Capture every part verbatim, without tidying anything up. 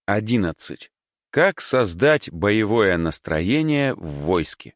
одиннадцать. Как создать боевое настроение в войске?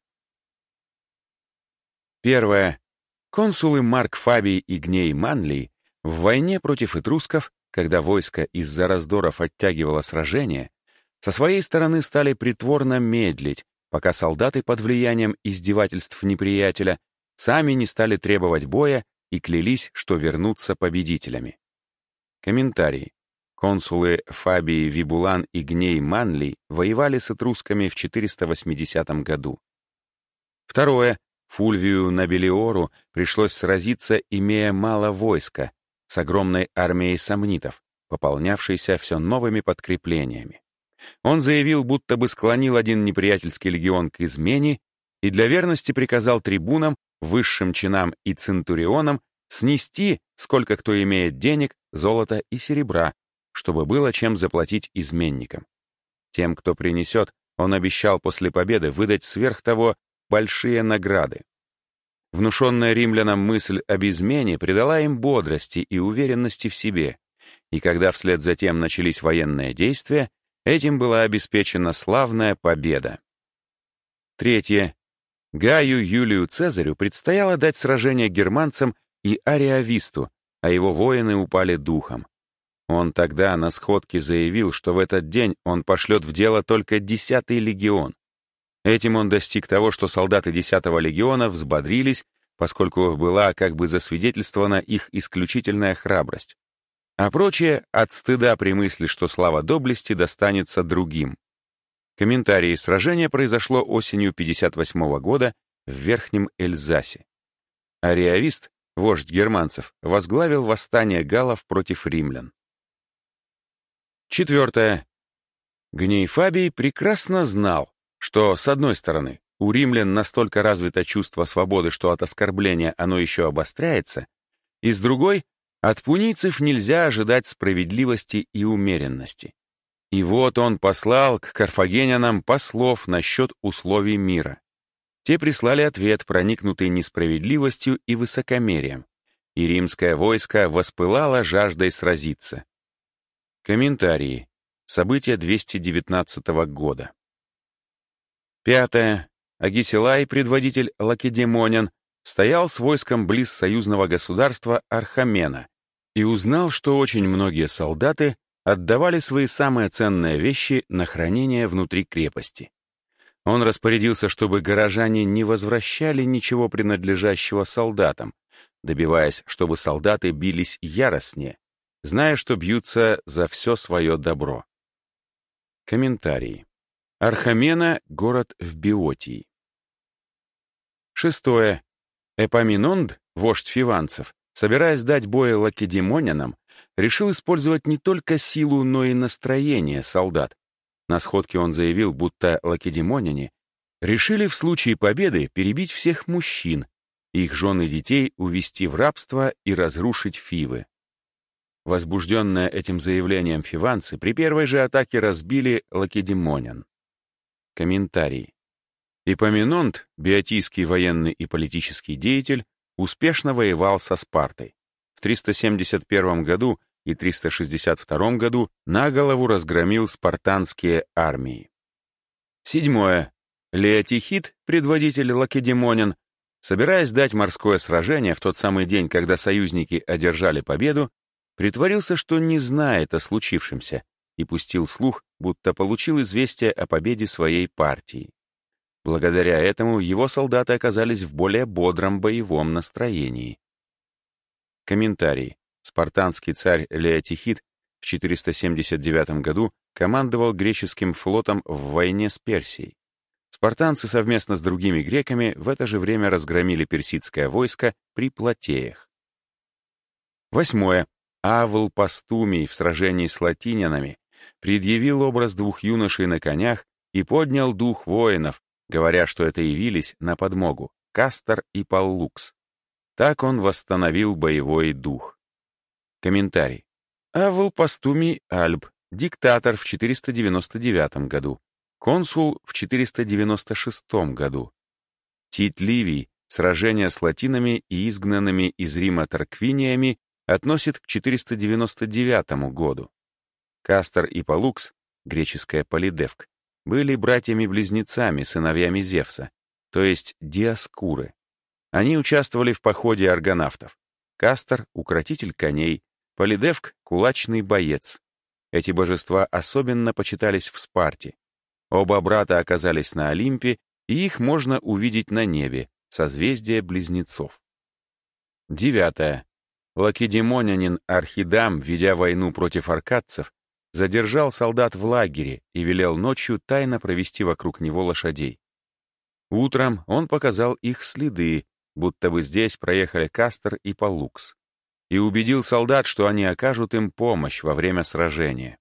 Первое. Консулы Марк Фабий и Гней Манлий в войне против этрусков, когда войско из-за раздоров оттягивало сражение, со своей стороны стали притворно медлить, пока солдаты под влиянием издевательств неприятеля сами не стали требовать боя и клялись, что вернутся победителями. Комментарий. Консулы Фабий Вибулан и Гней Манлий воевали с этрусками в четыреста восьмидесятом году. Второе. Фульвию Набелиору пришлось сразиться, имея мало войска, с огромной армией сомнитов, пополнявшейся все новыми подкреплениями. Он заявил, будто бы склонил один неприятельский легион к измене и для верности приказал трибунам, высшим чинам и центурионам снести, сколько кто имеет денег, золота и серебра, чтобы было чем заплатить изменникам. Тем, кто принесет, он обещал после победы выдать сверх того большие награды. Внушенная римлянам мысль об измене придала им бодрости и уверенности в себе, и когда вслед за тем начались военные действия, этим была обеспечена славная победа. Третье. Гаю Юлию Цезарю предстояло дать сражение германцам и Ариависту, а его воины упали духом. Он тогда на сходке заявил, что в этот день он пошлет в дело только десятый легион. Этим он достиг того, что солдаты десятого легиона взбодрились, поскольку была как бы засвидетельствована их исключительная храбрость. А прочее от стыда при мысли, что слава доблести достанется другим. Комментарий. Сражение произошло осенью пятьдесят восьмого года в Верхнем Эльзасе. Ариавист, вождь германцев, возглавил восстание галлов против римлян. Четвертое. Гней Фабий прекрасно знал, что, с одной стороны, у римлян настолько развито чувство свободы, что от оскорбления оно еще обостряется, и с другой, от пунийцев нельзя ожидать справедливости и умеренности. И вот он послал к карфагенянам послов насчет условий мира. Те прислали ответ, проникнутый несправедливостью и высокомерием, и римское войско воспылало жаждой сразиться. Комментарии. События двести девятнадцатого года. Пятое. Агисилай, предводитель лакедемонян, стоял с войском близ союзного государства Архамена и узнал, что очень многие солдаты отдавали свои самые ценные вещи на хранение внутри крепости. Он распорядился, чтобы горожане не возвращали ничего принадлежащего солдатам, добиваясь, чтобы солдаты бились яростнее, зная, что бьются за все свое добро. Комментарий. Архамена — город в Биотии. Шестое. Эпаминонд, вождь фиванцев, собираясь дать бой лакедемонянам, решил использовать не только силу, но и настроение солдат. На сходке он заявил, будто лакедемоняне решили в случае победы перебить всех мужчин, их жен и детей увести в рабство и разрушить Фивы. Возбужденные этим заявлением фиванцы при первой же атаке разбили лакедемонян. Комментарий. Эпаминонд, биотийский военный и политический деятель, успешно воевал со Спартой. В триста семьдесят первом году и триста шестьдесят втором году на голову разгромил спартанские армии. Седьмое. Леотихид, предводитель лакедемонян, собираясь дать морское сражение в тот самый день, когда союзники одержали победу, притворился, что не знает о случившемся, и пустил слух, будто получил известие о победе своей партии. Благодаря этому его солдаты оказались в более бодром боевом настроении. Комментарий. Спартанский царь Леотихид в четыреста семьдесят девятом году командовал греческим флотом в войне с Персией. Спартанцы совместно с другими греками в это же время разгромили персидское войско при Платеях. Восьмое. Авл Пастумий в сражении с латинянами предъявил образ двух юношей на конях и поднял дух воинов, говоря, что это явились на подмогу Кастор и Паллукс. Так он восстановил боевой дух. Комментарий. Авл Пастумий Альб, диктатор в четыреста девяносто девятом году, консул в четыреста девяносто шестом году. Тит Ливий, сражение с латинами и изгнанными из Рима Тарквиниями, относит к четыреста девяносто девятому году. Кастор и Паллукс, греческое Полидевк, были братьями-близнецами, сыновьями Зевса, то есть Диоскуры. Они участвовали в походе аргонавтов. Кастор — укротитель коней, Полидевк — кулачный боец. Эти божества особенно почитались в Спарте. Оба брата оказались на Олимпе, и их можно увидеть на небе, созвездие близнецов. Девятое. Лакедемонянин Архидам, ведя войну против аркадцев, задержал солдат в лагере и велел ночью тайно провести вокруг него лошадей. Утром он показал их следы, будто бы здесь проехали Кастор и Паллукс, и убедил солдат, что они окажут им помощь во время сражения.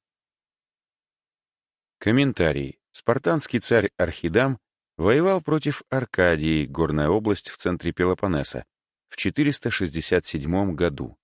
Комментарий. Спартанский царь Архидам воевал против Аркадии, горная область в центре Пелопоннеса, в четыреста шестьдесят седьмом году.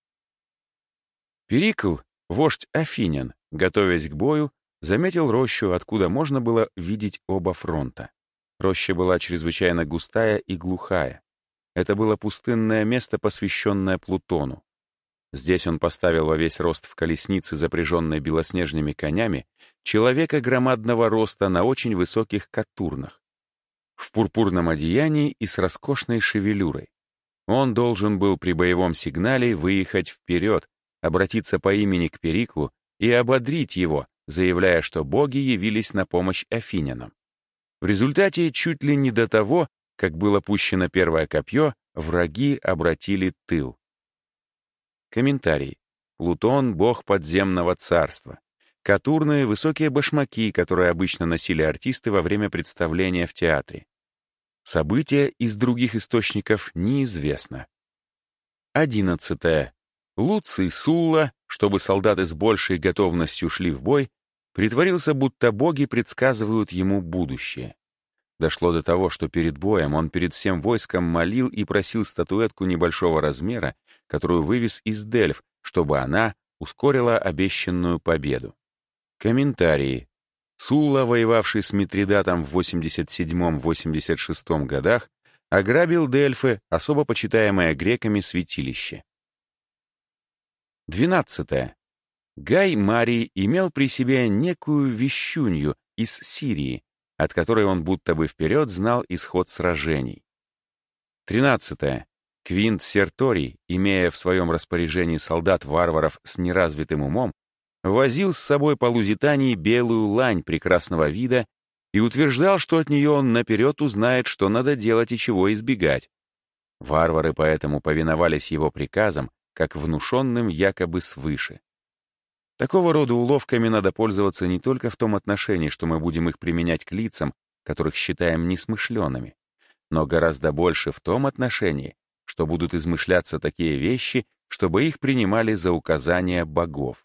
Перикл, вождь афинян, готовясь к бою, заметил рощу, откуда можно было видеть оба фронта. Роща была чрезвычайно густая и глухая. Это было пустынное место, посвященное Плутону. Здесь он поставил во весь рост в колеснице, запряженной белоснежными конями, человека громадного роста на очень высоких катурнах, в пурпурном одеянии и с роскошной шевелюрой. Он должен был при боевом сигнале выехать вперед, обратиться по имени к Периклу и ободрить его, заявляя, что боги явились на помощь афинянам. В результате, чуть ли не до того, как было пущено первое копье, враги обратили тыл. Комментарий. Плутон — бог подземного царства. Катурные — высокие башмаки, которые обычно носили артисты во время представления в театре. События из других источников неизвестно. Одиннадцатое. Луций Сулла, чтобы солдаты с большей готовностью шли в бой, притворился, будто боги предсказывают ему будущее. Дошло до того, что перед боем он перед всем войском молил и просил статуэтку небольшого размера, которую вывез из Дельф, чтобы она ускорила обещанную победу. Комментарии. Сулла, воевавший с Митридатом в восемьдесят седьмом — восемьдесят шестом годах, ограбил Дельфы, особо почитаемое греками святилище. Двенадцатое. Гай Марий имел при себе некую вещунью из Сирии, от которой он будто бы вперед знал исход сражений. Тринадцатое. Квинт Серторий, имея в своем распоряжении солдат-варваров с неразвитым умом, возил с собой по Лузитании белую лань прекрасного вида и утверждал, что от нее он наперед узнает, что надо делать и чего избегать. Варвары поэтому повиновались его приказам, как внушенным якобы свыше. Такого рода уловками надо пользоваться не только в том отношении, что мы будем их применять к лицам, которых считаем несмышленными, но гораздо больше в том отношении, что будут измышляться такие вещи, чтобы их принимали за указания богов.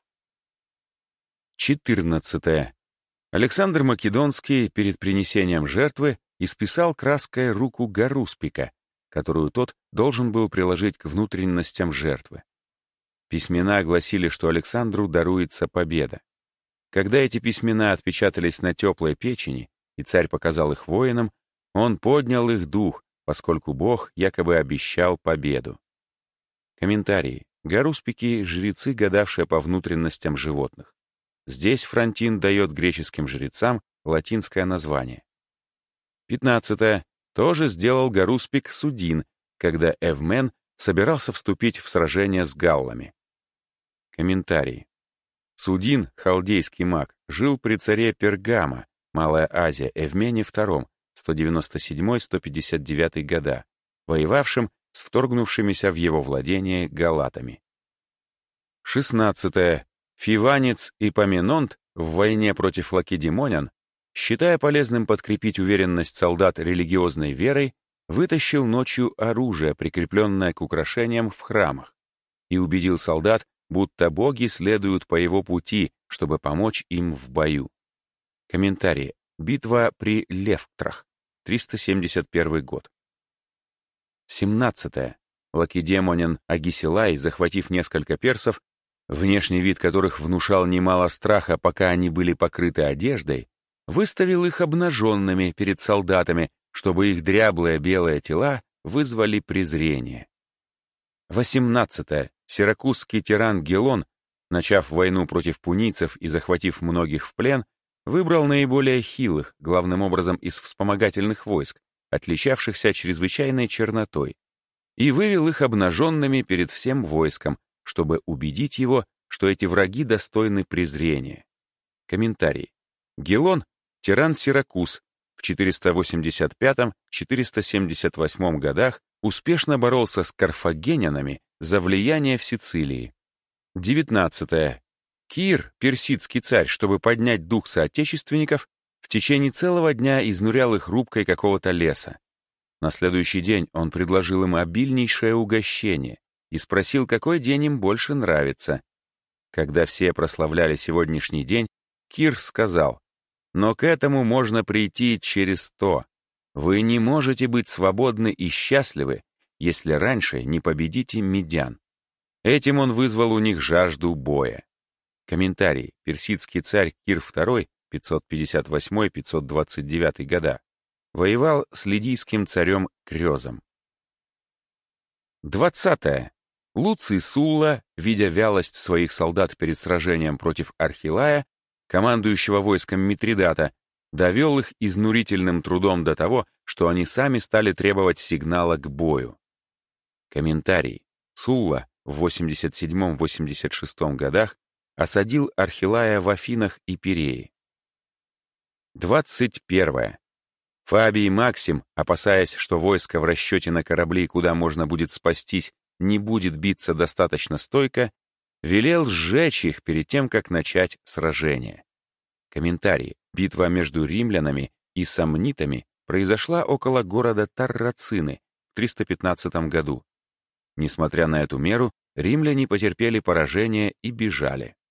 четырнадцатое. Александр Македонский перед принесением жертвы исписал краской руку Гаруспика, которую тот должен был приложить к внутренностям жертвы. Письмена гласили, что Александру даруется победа. Когда эти письмена отпечатались на теплой печени, и царь показал их воинам, он поднял их дух, поскольку Бог якобы обещал победу. Комментарии. Гаруспики — жрецы, гадавшие по внутренностям животных. Здесь Фронтин дает греческим жрецам латинское название. Пятнадцатое. Тоже сделал Гаруспик Судин, когда Эвмен собирался вступить в сражение с галлами. Комментарий. Судин, халдейский маг, жил при царе Пергама, Малая Азия, Эвмене втором, сто девяносто седьмой — сто пятьдесят девятый года, воевавшим с вторгнувшимися в его владение галатами. Шестнадцатое. Фиванец и Поминонт в войне против лакедемонян, считая полезным подкрепить уверенность солдат религиозной верой, вытащил ночью оружие, прикрепленное к украшениям в храмах, и убедил солдат, будто боги следуют по его пути, чтобы помочь им в бою. Комментарий. Битва при Левктрах, триста семьдесят первый год. семнадцатое. Лакедемонин Агисилай, захватив несколько персов, внешний вид которых внушал немало страха, пока они были покрыты одеждой, выставил их обнаженными перед солдатами, чтобы их дряблые белые тела вызвали презрение. восемнадцатое. Сиракузский тиран Гелон начав войну против пунийцев и захватив многих в плен, выбрал наиболее хилых, главным образом из вспомогательных войск, отличавшихся чрезвычайной чернотой, и вывел их обнаженными перед всем войском, чтобы убедить его, что эти враги достойны презрения. Комментарий. Гелон — тиран Сиракуз, в четыреста восемьдесят пятом — четыреста семьдесят восьмом годах успешно боролся с карфагенянами за влияние в Сицилии. девятнадцатое. Кир, персидский царь, чтобы поднять дух соотечественников, в течение целого дня изнурял их рубкой какого-то леса. На следующий день он предложил им обильнейшее угощение и спросил, какой день им больше нравится. Когда все прославляли сегодняшний день, Кир сказал: «Но к этому можно прийти через сто. Вы не можете быть свободны и счастливы, если раньше не победите медян». Этим он вызвал у них жажду боя. Комментарий. Персидский царь Кир второй, пятьсот пятьдесят восьмой — пятьсот двадцать девятый года, воевал с лидийским царем Крёзом. двадцатое. Луций Сулла, видя вялость своих солдат перед сражением против Архилая, командующего войском Митридата, довел их изнурительным трудом до того, что они сами стали требовать сигнала к бою. Комментарий. Сулла в восемьдесят седьмом — восемьдесят шестом годах осадил Архилая в Афинах и Пирее. двадцать первое. Фабий Максим, опасаясь, что войско в расчете на корабли, куда можно будет спастись, не будет биться достаточно стойко, велел сжечь их перед тем, как начать сражение. Комментарий. Битва между римлянами и сомнитами произошла около города Таррацины в триста пятнадцатом году. Несмотря на эту меру, римляне потерпели поражение и бежали.